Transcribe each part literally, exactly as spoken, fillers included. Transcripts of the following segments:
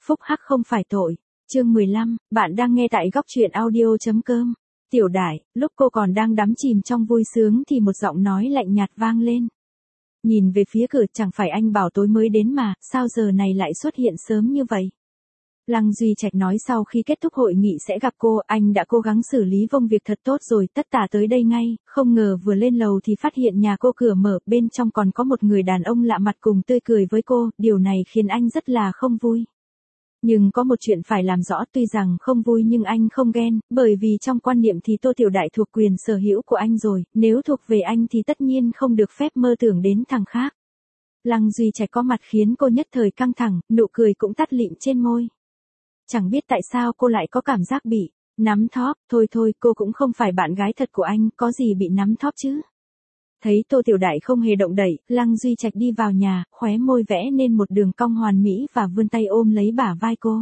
phúc hắc không phải tội. Chương mười lăm, bạn đang nghe tại góc truyện audio.com. Tiểu Đại, lúc cô còn đang đắm chìm trong vui sướng thì một giọng nói lạnh nhạt vang lên. Nhìn về phía cửa, chẳng phải anh bảo tối mới đến mà, sao giờ này lại xuất hiện sớm như vậy? Lăng Duy Trạch nói sau khi kết thúc hội nghị sẽ gặp cô, anh đã cố gắng xử lý công việc thật tốt rồi, tất tả tới đây ngay, không ngờ vừa lên lầu thì phát hiện nhà cô cửa mở, bên trong còn có một người đàn ông lạ mặt cùng tươi cười với cô, điều này khiến anh rất là không vui. Nhưng có một chuyện phải làm rõ, tuy rằng không vui nhưng anh không ghen, bởi vì trong quan niệm thì Tô Tiểu Đại thuộc quyền sở hữu của anh rồi, nếu thuộc về anh thì tất nhiên không được phép mơ tưởng đến thằng khác. Lăng Duy Trạch có mặt khiến cô nhất thời căng thẳng, nụ cười cũng tắt lịm trên môi. Chẳng biết tại sao cô lại có cảm giác bị nắm thóp, thôi thôi cô cũng không phải bạn gái thật của anh, có gì bị nắm thóp chứ. Thấy Tô Tiểu Đại không hề động đậy, Lăng Duy Trạch đi vào nhà, khóe môi vẽ nên một đường cong hoàn mỹ và vươn tay ôm lấy bả vai cô.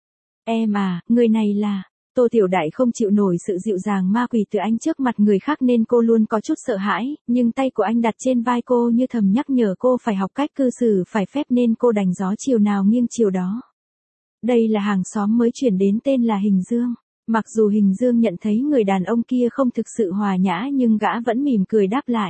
Em à, người này là... Tô Tiểu Đại không chịu nổi sự dịu dàng ma quỷ từ anh trước mặt người khác nên cô luôn có chút sợ hãi, nhưng tay của anh đặt trên vai cô như thầm nhắc nhở cô phải học cách cư xử phải phép nên cô đành gió chiều nào nghiêng chiều đó. Đây là hàng xóm mới chuyển đến tên là Hình Dương. Mặc dù Hình Dương nhận thấy người đàn ông kia không thực sự hòa nhã nhưng gã vẫn mỉm cười đáp lại.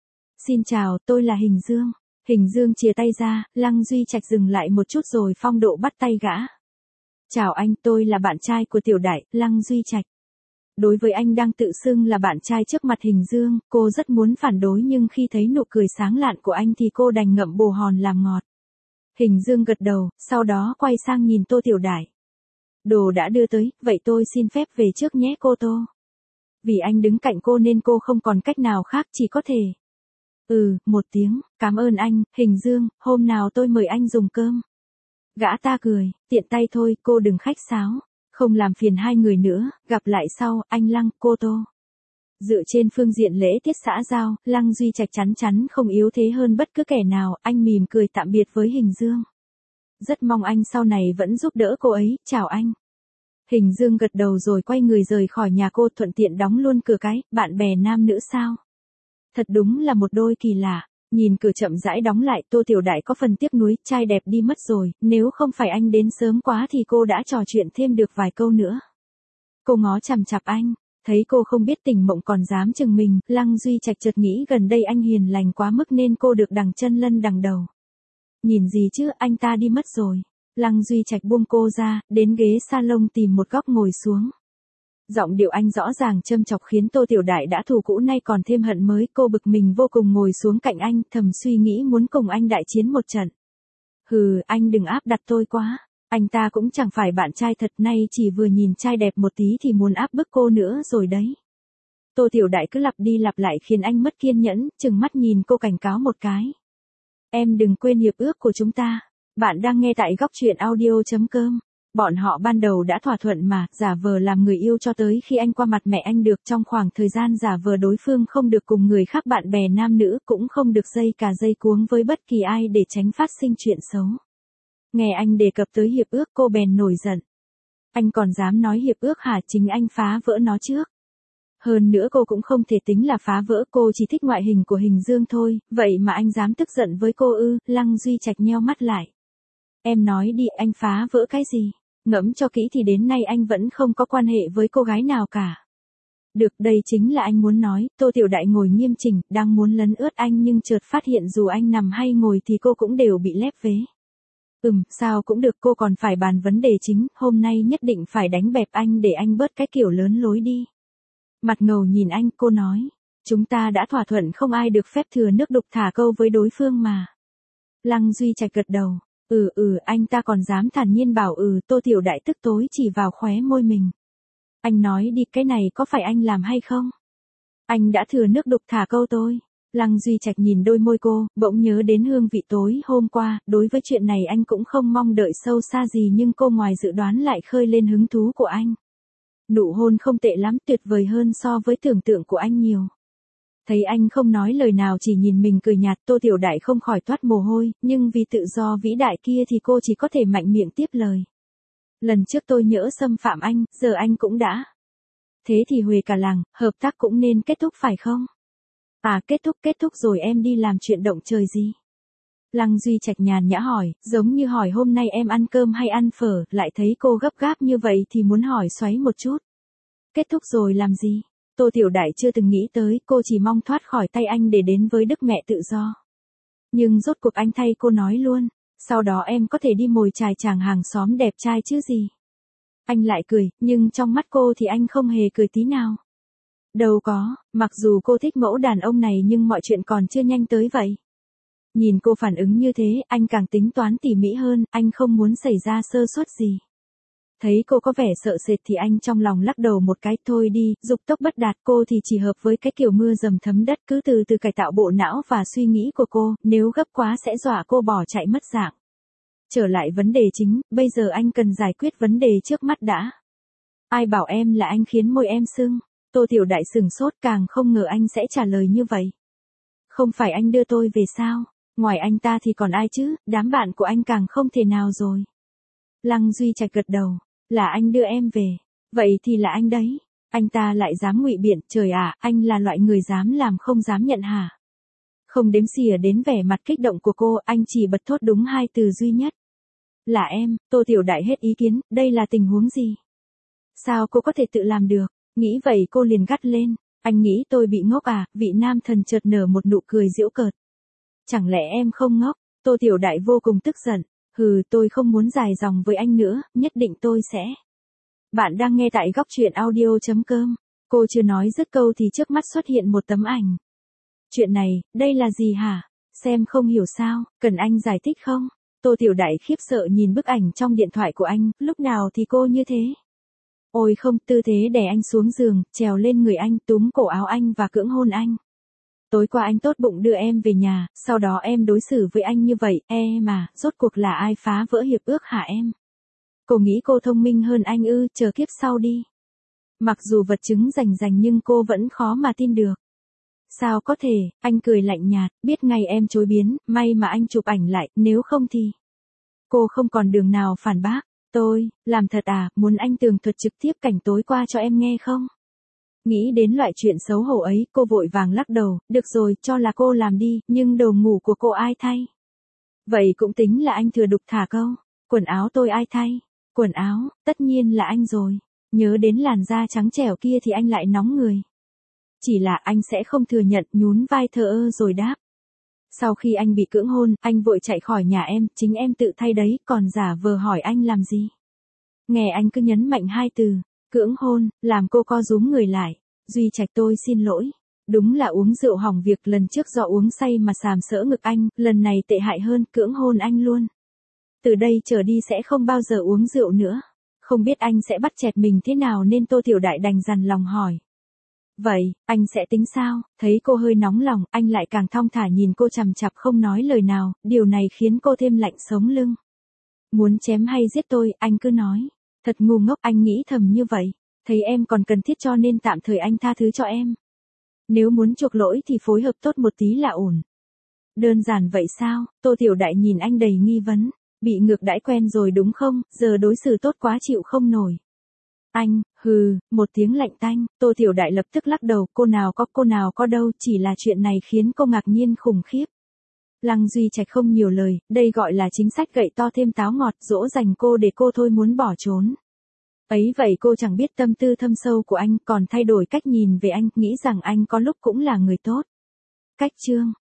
Xin chào, tôi là Hình Dương. Hình Dương chìa tay ra, Lăng Duy Trạch dừng lại một chút rồi phong độ bắt tay gã. Chào anh, tôi là bạn trai của Tiểu Đại, Lăng Duy Trạch. Đối với anh đang tự xưng là bạn trai trước mặt Hình Dương, cô rất muốn phản đối nhưng khi thấy nụ cười sáng lạn của anh thì cô đành ngậm bồ hòn làm ngọt. Hình Dương gật đầu, sau đó quay sang nhìn Tô Tiểu Đại. Đồ đã đưa tới, vậy tôi xin phép về trước nhé cô Tô. Vì anh đứng cạnh cô nên cô không còn cách nào khác, chỉ có thể. Ừ, một tiếng, cảm ơn anh, Hình Dương, hôm nào tôi mời anh dùng cơm. Gã ta cười, tiện tay thôi, cô đừng khách sáo. Không làm phiền hai người nữa, gặp lại sau, anh Lăng, cô Tô. Dựa trên phương diện lễ tiết xã giao, Lăng Duy Trạch chắn chắn không yếu thế hơn bất cứ kẻ nào, anh mỉm cười tạm biệt với Hình Dương. Rất mong anh sau này vẫn giúp đỡ cô ấy, chào anh. Hình Dương gật đầu rồi quay người rời khỏi nhà cô, thuận tiện đóng luôn cửa cái, bạn bè nam nữ sao? Thật đúng là một đôi kỳ lạ. Nhìn cửa chậm rãi đóng lại, Tô Tiểu Đại có phần tiếc nuối, trai đẹp đi mất rồi, nếu không phải anh đến sớm quá thì cô đã trò chuyện thêm được vài câu nữa. Cô ngó chằm chằm anh, thấy cô không biết tình mộng còn dám chừng mình, Lăng Duy Trạch chợt nghĩ gần đây anh hiền lành quá mức nên cô được đằng chân lân đằng đầu. Nhìn gì chứ, anh ta đi mất rồi. Lăng Duy Trạch buông cô ra, đến ghế salon tìm một góc ngồi xuống. Giọng điệu anh rõ ràng châm chọc khiến Tô Tiểu Đại đã thù cũ nay còn thêm hận mới, cô bực mình vô cùng ngồi xuống cạnh anh, thầm suy nghĩ muốn cùng anh đại chiến một trận. Hừ, anh đừng áp đặt tôi quá, anh ta cũng chẳng phải bạn trai thật, nay chỉ vừa nhìn trai đẹp một tí thì muốn áp bức cô nữa rồi đấy. Tô Tiểu Đại cứ lặp đi lặp lại khiến anh mất kiên nhẫn, chừng mắt nhìn cô cảnh cáo một cái. Em đừng quên hiệp ước của chúng ta. Bạn đang nghe tại góc truyện audio.com. Bọn họ ban đầu đã thỏa thuận mà, giả vờ làm người yêu cho tới khi anh qua mặt mẹ anh được, trong khoảng thời gian giả vờ đối phương không được cùng người khác bạn bè nam nữ, cũng không được dây cà dây cuống với bất kỳ ai để tránh phát sinh chuyện xấu. Nghe anh đề cập tới hiệp ước cô bèn nổi giận. Anh còn dám nói hiệp ước hả, chính anh phá vỡ nó trước. Hơn nữa cô cũng không thể tính là phá vỡ, cô chỉ thích ngoại hình của Hình Dương thôi, vậy mà anh dám tức giận với cô ư? Lăng Duy Trạch nheo mắt lại. Em nói đi, anh phá vỡ cái gì? Ngẫm cho kỹ thì đến nay anh vẫn không có quan hệ với cô gái nào cả. Được, đây chính là anh muốn nói. Tô Tiểu Đại ngồi nghiêm chỉnh, đang muốn lấn ướt anh nhưng chợt phát hiện dù anh nằm hay ngồi thì cô cũng đều bị lép vế. Ừm, sao cũng được, cô còn phải bàn vấn đề chính, hôm nay nhất định phải đánh bẹp anh để anh bớt cái kiểu lớn lối đi. Mặt ngầu nhìn anh, cô nói, chúng ta đã thỏa thuận không ai được phép thừa nước đục thả câu với đối phương mà. Lăng Duy Trạch gật đầu, ừ ừ, anh ta còn dám thản nhiên bảo ừ. Tô Tiểu Đại tức tối chỉ vào khóe môi mình. Anh nói đi, cái này có phải anh làm hay không? Anh đã thừa nước đục thả câu tôi. Lăng Duy Trạch nhìn đôi môi cô, bỗng nhớ đến hương vị tối hôm qua, đối với chuyện này anh cũng không mong đợi sâu xa gì nhưng cô ngoài dự đoán lại khơi lên hứng thú của anh. Nụ hôn không tệ lắm, tuyệt vời hơn so với tưởng tượng của anh nhiều. Thấy anh không nói lời nào chỉ nhìn mình cười nhạt, Tô Tiểu Đại không khỏi toát mồ hôi, nhưng vì tự do vĩ đại kia thì cô chỉ có thể mạnh miệng tiếp lời. Lần trước tôi nhỡ xâm phạm anh, giờ anh cũng đã. Thế thì huề cả làng, hợp tác cũng nên kết thúc phải không? À, kết thúc kết thúc rồi, em đi làm chuyện động trời gì? Lăng Duy Trạch nhàn nhã hỏi, giống như hỏi hôm nay em ăn cơm hay ăn phở, lại thấy cô gấp gáp như vậy thì muốn hỏi xoáy một chút. Kết thúc rồi làm gì? Tô Tiểu Đại chưa từng nghĩ tới, cô chỉ mong thoát khỏi tay anh để đến với đức mẹ tự do. Nhưng rốt cuộc anh thay cô nói luôn, sau đó em có thể đi mồi chài chàng hàng xóm đẹp trai chứ gì. Anh lại cười, nhưng trong mắt cô thì anh không hề cười tí nào. Đâu có, mặc dù cô thích mẫu đàn ông này nhưng mọi chuyện còn chưa nhanh tới vậy. Nhìn cô phản ứng như thế, anh càng tính toán tỉ mỉ hơn, anh không muốn xảy ra sơ suất gì. Thấy cô có vẻ sợ sệt thì anh trong lòng lắc đầu một cái, thôi đi, dục tốc bất đạt, cô thì chỉ hợp với cái kiểu mưa dầm thấm đất, cứ từ từ cải tạo bộ não và suy nghĩ của cô, nếu gấp quá sẽ dọa cô bỏ chạy mất dạng. Trở lại vấn đề chính, bây giờ anh cần giải quyết vấn đề trước mắt đã. Ai bảo em là anh khiến môi em sưng? Tô Tiểu Đại sừng sốt, càng không ngờ anh sẽ trả lời như vậy. Không phải anh đưa tôi về sao? Ngoài anh ta thì còn ai chứ, đám bạn của anh càng không thể nào rồi. Lăng Duy Trạch gật đầu, là anh đưa em về. Vậy thì là anh đấy. Anh ta lại dám ngụy biện, trời ạ, anh là loại người dám làm không dám nhận hả? Không đếm xỉa đến vẻ mặt kích động của cô, anh chỉ bật thốt đúng hai từ duy nhất. Là em. Tô Tiểu Đại hết ý kiến, đây là tình huống gì? Sao cô có thể tự làm được? Nghĩ vậy cô liền gắt lên, anh nghĩ tôi bị ngốc à? Vị nam thần chợt nở một nụ cười giễu cợt. Chẳng lẽ em không ngốc? Tô Tiểu Đại vô cùng tức giận, hừ, tôi không muốn dài dòng với anh nữa, nhất định tôi sẽ. Bạn đang nghe tại góc truyện audio chấm com. Cô chưa nói dứt câu thì trước mắt xuất hiện một tấm ảnh. Chuyện này, đây là gì hả? Xem không hiểu sao, cần anh giải thích không? Tô Tiểu Đại khiếp sợ nhìn bức ảnh trong điện thoại của anh, lúc nào thì cô như thế? Ôi không, tư thế đè anh xuống giường, trèo lên người anh, túm cổ áo anh và cưỡng hôn anh. Tối qua anh tốt bụng đưa em về nhà, sau đó em đối xử với anh như vậy, e mà, rốt cuộc là ai phá vỡ hiệp ước hả em? Cô nghĩ cô thông minh hơn anh ư, chờ kiếp sau đi. Mặc dù vật chứng rành rành nhưng cô vẫn khó mà tin được. Sao có thể, anh cười lạnh nhạt, biết ngay em chối biến, may mà anh chụp ảnh lại, nếu không thì. Cô không còn đường nào phản bác, tôi, làm thật à, muốn anh tường thuật trực tiếp cảnh tối qua cho em nghe không? Nghĩ đến loại chuyện xấu hổ ấy, cô vội vàng lắc đầu, được rồi, cho là cô làm đi, nhưng đồ ngủ của cô ai thay? Vậy cũng tính là anh thừa đục thả câu, quần áo tôi ai thay? Quần áo, tất nhiên là anh rồi. Nhớ đến làn da trắng trẻo kia thì anh lại nóng người. Chỉ là anh sẽ không thừa nhận, nhún vai thờ ơ rồi đáp. Sau khi anh bị cưỡng hôn, anh vội chạy khỏi nhà em, chính em tự thay đấy, còn giả vờ hỏi anh làm gì? Nghe anh cứ nhấn mạnh hai từ, cưỡng hôn, làm cô co rúm người lại. Duy Trạch tôi xin lỗi. Đúng là uống rượu hỏng việc, lần trước do uống say mà sàm sỡ ngực anh, lần này tệ hại hơn, cưỡng hôn anh luôn. Từ đây trở đi sẽ không bao giờ uống rượu nữa. Không biết anh sẽ bắt chẹt mình thế nào nên Tô Tiểu Đại đành dằn lòng hỏi. Vậy, anh sẽ tính sao? Thấy cô hơi nóng lòng, anh lại càng thong thả nhìn cô chằm chặp không nói lời nào, điều này khiến cô thêm lạnh sống lưng. Muốn chém hay giết tôi, anh cứ nói. Thật ngu ngốc, anh nghĩ thầm như vậy. Thấy em còn cần thiết cho nên tạm thời anh tha thứ cho em. Nếu muốn chuộc lỗi thì phối hợp tốt một tí là ổn. Đơn giản vậy sao? Tô Tiểu Đại nhìn anh đầy nghi vấn. Bị ngược đãi quen rồi đúng không, giờ đối xử tốt quá chịu không nổi. Anh, hừ, một tiếng lạnh tanh, Tô Tiểu Đại lập tức lắc đầu, cô nào có, cô nào có đâu, chỉ là chuyện này khiến cô ngạc nhiên khủng khiếp. Lăng Duy Trạch không nhiều lời, đây gọi là chính sách gậy to thêm táo ngọt, dỗ dành cô để cô thôi muốn bỏ trốn. Ấy vậy cô chẳng biết tâm tư thâm sâu của anh, còn thay đổi cách nhìn về anh, nghĩ rằng anh có lúc cũng là người tốt. Cách chương